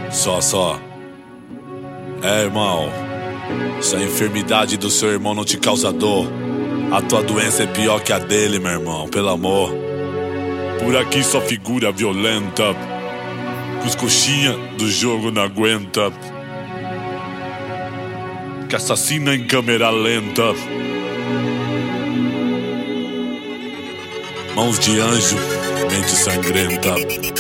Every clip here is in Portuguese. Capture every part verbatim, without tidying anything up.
Só, só. É, irmão, se a enfermidade do seu irmão não te causa dor, a tua doença é pior que a dele, meu irmão, pelo amor. Por aqui só figura violenta, que os coxinha do jogo não aguenta, que assassina em câmera lenta. Mãos de anjo, mente sangrenta.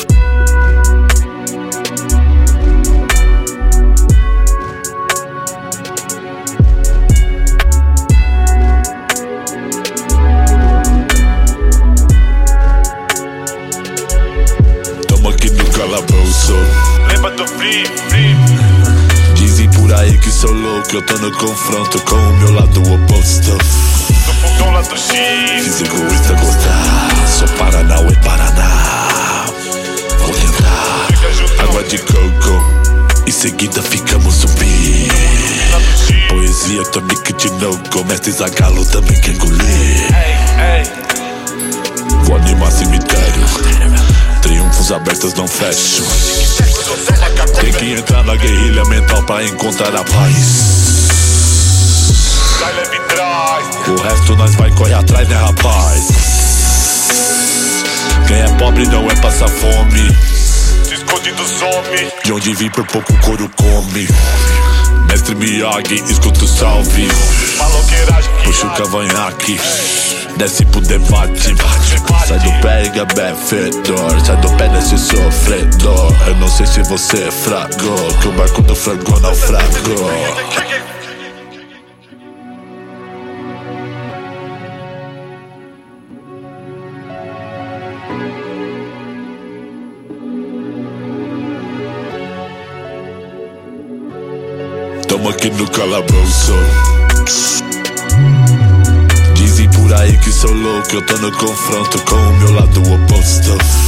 Tamo aqui no calabouço. Lembra do free, free. Dizem por aí que sou louco, eu tô no confronto com o meu lado oposto. Do fogão lá do X. Fiz egoísta gostar, sou Paranauê, Paraná. Vou tentar água de coco, em seguida ficamos zumbi. Poesia tonic de noco, mestre Zagalo também quer engolir. Ei, ei. Vou animar cemitério, triunfos abertos não fecham. Tem que entrar na guerrilha mental pra encontrar a paz. Sai leve e traz. O resto nós vai correr atrás, né, rapaz? Quem é pobre não é passar fome. Se esconde dos homens. De onde vim por pouco o couro come. Mestre Miyagi, escuta o salve. Maloqueiragem que Puxa o cavanhaque, desce pro debate. Sai do pé e gabé fedor, sai do pé desse sofredor. Eu não sei se você é fraco, que o barco do frango naufragou. Tamo aqui no calabouço. Dizem por aí que sou louco, eu tô no confronto com o meu lado oposto.